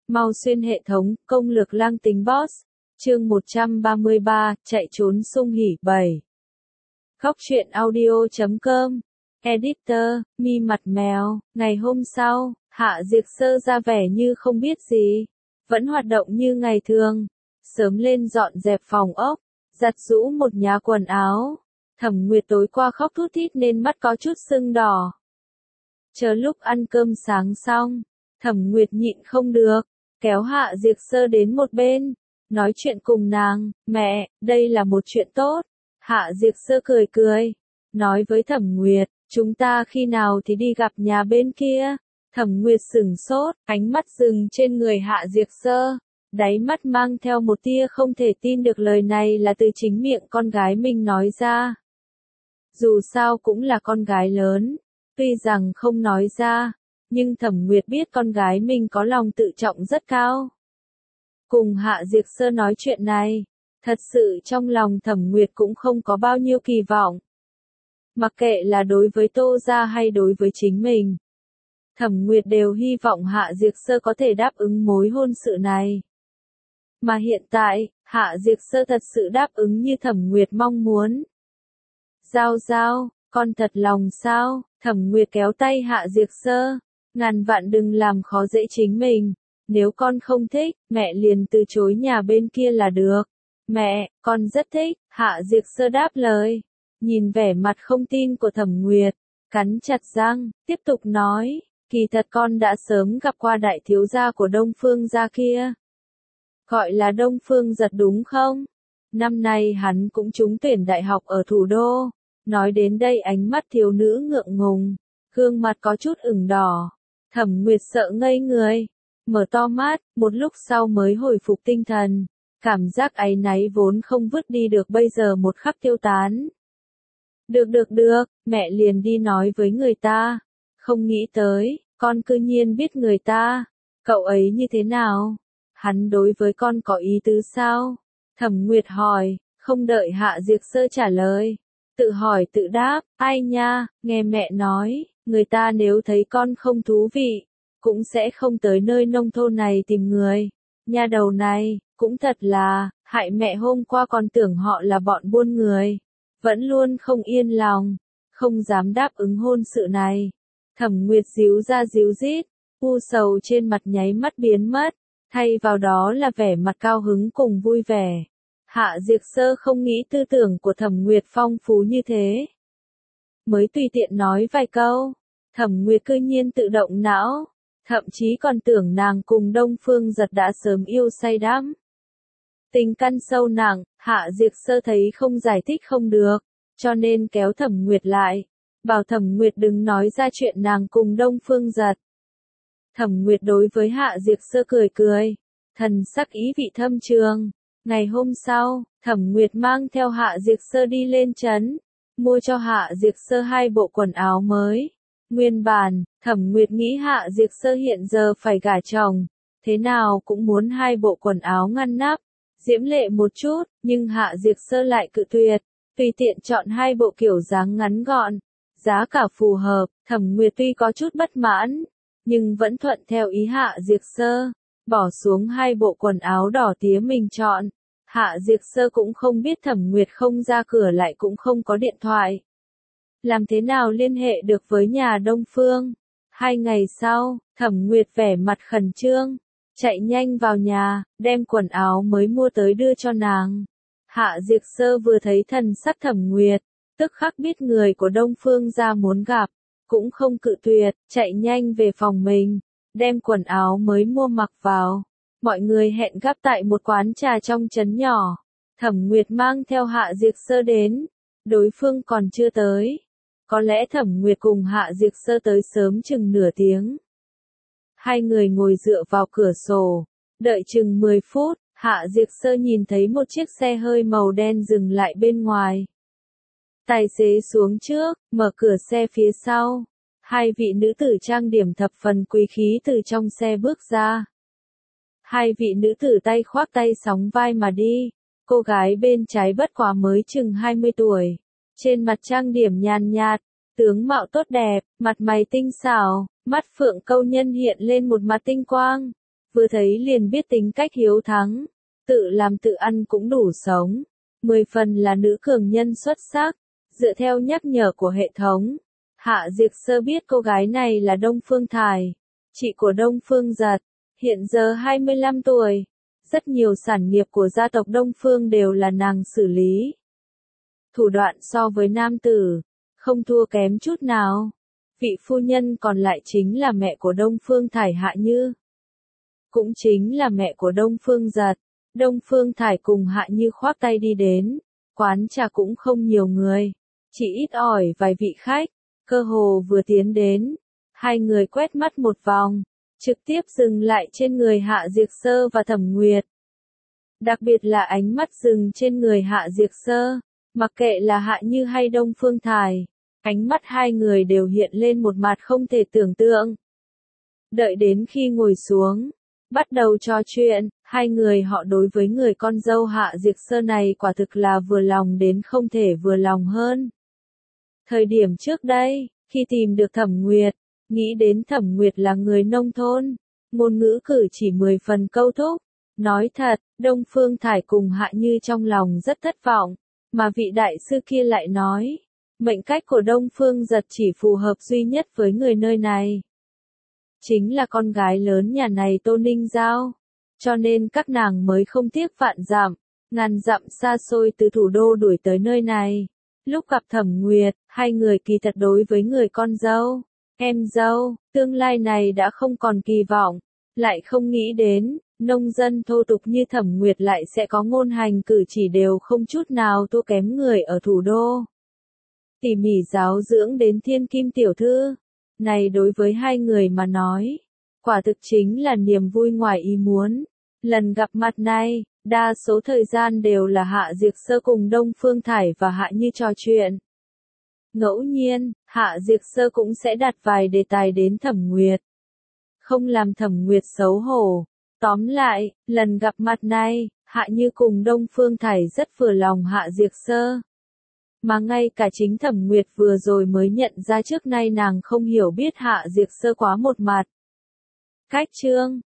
Mau xuyên hệ thống, công lược lang tính boss. Chương 133, chạy trốn sung hỉ 7. Góc truyện audio.com. Editor, mi mặt mèo. Ngày hôm sau, Hạ Diệc Sơ ra vẻ như không biết gì. Vẫn hoạt động như ngày thường. Sớm lên dọn dẹp phòng ốc, giặt giũ một nhá quần áo. Thẩm Nguyệt tối qua khóc thút thít nên mắt có chút sưng đỏ. Chờ lúc ăn cơm sáng xong, Thẩm Nguyệt nhịn không được, kéo Hạ Diệc Sơ đến một bên, nói chuyện cùng nàng. Mẹ, đây là một chuyện tốt. Hạ Diệc Sơ cười cười, nói với Thẩm Nguyệt, chúng ta khi nào thì đi gặp nhà bên kia. Thẩm Nguyệt sửng sốt, ánh mắt dừng trên người Hạ Diệc Sơ, đáy mắt mang theo một tia không thể tin được lời này là từ chính miệng con gái mình nói ra. Dù sao cũng là con gái lớn, tuy rằng không nói ra, nhưng Thẩm Nguyệt biết con gái mình có lòng tự trọng rất cao. Cùng Hạ Diệc Sơ nói chuyện này, thật sự trong lòng Thẩm Nguyệt cũng không có bao nhiêu kỳ vọng. Mặc kệ là đối với Tô gia hay đối với chính mình, Thẩm Nguyệt đều hy vọng Hạ Diệc Sơ có thể đáp ứng mối hôn sự này. Mà hiện tại, Hạ Diệc Sơ thật sự đáp ứng như Thẩm Nguyệt mong muốn. Giao giao, con thật lòng sao? Thẩm Nguyệt kéo tay Hạ Diệc Sơ, ngàn vạn đừng làm khó dễ chính mình. Nếu con không thích, mẹ liền từ chối nhà bên kia là được. Mẹ, con rất thích. Hạ Diệc Sơ đáp lời, nhìn vẻ mặt không tin của Thẩm Nguyệt, cắn chặt răng, tiếp tục nói, kỳ thật con đã sớm gặp qua đại thiếu gia của Đông Phương gia kia. Gọi là Đông Phương Giật đúng không? Năm nay hắn cũng trúng tuyển đại học ở thủ đô. Nói đến đây ánh mắt thiếu nữ ngượng ngùng, gương mặt có chút ửng đỏ. Thẩm Nguyệt sợ ngây người, mở to mắt, một lúc sau mới hồi phục tinh thần. Cảm giác áy náy vốn không vứt đi được bây giờ một khắc tiêu tán. Được, mẹ liền đi nói với người ta. Không nghĩ tới, con cư nhiên biết người ta. Cậu ấy như thế nào? Hắn đối với con có ý tứ sao? Thẩm Nguyệt hỏi, không đợi Hạ Diệc Sơ trả lời. Tự hỏi tự đáp, ai nha, nghe mẹ nói, người ta nếu thấy con không thú vị, cũng sẽ không tới nơi nông thôn này tìm người. Nha đầu này, cũng thật là, hại mẹ hôm qua còn tưởng họ là bọn buôn người. Vẫn luôn không yên lòng, không dám đáp ứng hôn sự này. Thẩm Nguyệt díu ra díu dít, u sầu trên mặt nháy mắt biến mất, thay vào đó là vẻ mặt cao hứng cùng vui vẻ. Hạ Diệc Sơ không nghĩ tư tưởng của Thẩm Nguyệt phong phú như thế. Mới tùy tiện nói vài câu, Thẩm Nguyệt cư nhiên tự động não, thậm chí còn tưởng nàng cùng Đông Phương Giật đã sớm yêu say đắm. Tình căn sâu nặng, Hạ Diệc Sơ thấy không giải thích không được, cho nên kéo Thẩm Nguyệt lại, bảo Thẩm Nguyệt đừng nói ra chuyện nàng cùng Đông Phương Giật. Thẩm Nguyệt đối với Hạ Diệc Sơ cười cười, thần sắc ý vị thâm trường. Ngày hôm sau, Thẩm Nguyệt mang theo Hạ Diệc Sơ đi lên trấn, mua cho Hạ Diệc Sơ 2 bộ quần áo mới. Nguyên bản, Thẩm Nguyệt nghĩ Hạ Diệc Sơ hiện giờ phải gả chồng, thế nào cũng muốn 2 bộ quần áo ngăn nắp, diễm lệ một chút, nhưng Hạ Diệc Sơ lại cự tuyệt, tùy tiện chọn 2 bộ kiểu dáng ngắn gọn, giá cả phù hợp. Thẩm Nguyệt tuy có chút bất mãn, nhưng vẫn thuận theo ý Hạ Diệc Sơ, bỏ xuống 2 bộ quần áo đỏ tía mình chọn. Hạ Diệc Sơ cũng không biết Thẩm Nguyệt không ra cửa lại cũng không có điện thoại. Làm thế nào liên hệ được với nhà Đông Phương? 2 ngày sau, Thẩm Nguyệt vẻ mặt khẩn trương, chạy nhanh vào nhà, đem quần áo mới mua tới đưa cho nàng. Hạ Diệc Sơ vừa thấy thần sắc Thẩm Nguyệt, tức khắc biết người của Đông Phương gia muốn gặp, cũng không cự tuyệt, chạy nhanh về phòng mình, đem quần áo mới mua mặc vào. Mọi người hẹn gặp tại một quán trà trong trấn nhỏ. Thẩm Nguyệt mang theo Hạ Diệc Sơ đến, đối phương còn chưa tới. Có lẽ Thẩm Nguyệt cùng Hạ Diệc Sơ tới sớm chừng nửa tiếng. Hai người ngồi dựa vào cửa sổ, đợi chừng 10 phút, Hạ Diệc Sơ nhìn thấy một chiếc xe hơi màu đen dừng lại bên ngoài. Tài xế xuống trước, mở cửa xe phía sau. 2 vị nữ tử trang điểm thập phần quý khí từ trong xe bước ra. 2 vị nữ tử tay khoác tay sóng vai mà đi. Cô gái bên trái bất quá mới chừng 20 tuổi. Trên mặt trang điểm nhàn nhạt, tướng mạo tốt đẹp, mặt mày tinh xảo, mắt phượng câu nhân hiện lên một mặt tinh quang. vừa thấy liền biết tính cách hiếu thắng, tự làm tự ăn cũng đủ sống. 10 phần là nữ cường nhân xuất sắc, dựa theo nhắc nhở của hệ thống. Hạ Diệc Sơ biết cô gái này là Đông Phương Thải, chị của Đông Phương Giật, hiện giờ 25 tuổi. Rất nhiều sản nghiệp của gia tộc Đông Phương đều là nàng xử lý. Thủ đoạn so với nam tử, không thua kém chút nào. Vị phu nhân còn lại chính là mẹ của Đông Phương Thải Hạ Như. Cũng chính là mẹ của Đông Phương Giật. Đông Phương Thải cùng Hạ Như khoác tay đi đến. Quán trà cũng không nhiều người, chỉ ít ỏi vài vị khách. Cơ hồ vừa tiến đến, hai người quét mắt một vòng, trực tiếp dừng lại trên người Hạ Diệc Sơ và Thẩm Nguyệt. Đặc biệt là ánh mắt dừng trên người Hạ Diệc Sơ, mặc kệ là Hạ Như hay Đông Phương Thải, ánh mắt hai người đều hiện lên một mặt không thể tưởng tượng. Đợi đến khi ngồi xuống, bắt đầu trò chuyện, hai người họ đối với người con dâu Hạ Diệc Sơ này quả thực là vừa lòng đến không thể vừa lòng hơn. Thời điểm trước đây, khi tìm được Thẩm Nguyệt, nghĩ đến Thẩm Nguyệt là người nông thôn, ngôn ngữ cử chỉ 10 phần câu thúc. Nói thật, Đông Phương Thải cùng Hạ Như trong lòng rất thất vọng, mà vị đại sư kia lại nói, mệnh cách của Đông Phương Giật chỉ phù hợp duy nhất với người nơi này. Chính là con gái lớn nhà này Tô Ninh Giao, cho nên các nàng mới không tiếc vạn dặm, ngàn dặm xa xôi từ thủ đô đuổi tới nơi này. Lúc gặp Thẩm Nguyệt, hai người kỳ thật đối với người con dâu, em dâu, tương lai này đã không còn kỳ vọng, lại không nghĩ đến, nông dân thô tục như Thẩm Nguyệt lại sẽ có ngôn hành cử chỉ đều không chút nào thua kém người ở thủ đô. Tỉ mỉ giáo dưỡng đến thiên kim tiểu thư, này đối với hai người mà nói, quả thực chính là niềm vui ngoài ý muốn. Lần gặp mặt này, đa số thời gian đều là Hạ Diệc Sơ cùng Đông Phương Thải và Hạ Như trò chuyện. Ngẫu nhiên, Hạ Diệc Sơ cũng sẽ đặt vài đề tài đến Thẩm Nguyệt. Không làm Thẩm Nguyệt xấu hổ. Tóm lại, lần gặp mặt này, Hạ Như cùng Đông Phương Thải rất vừa lòng Hạ Diệc Sơ. Mà ngay cả chính Thẩm Nguyệt vừa rồi mới nhận ra trước nay nàng không hiểu biết Hạ Diệc Sơ quá một mặt. Cách chương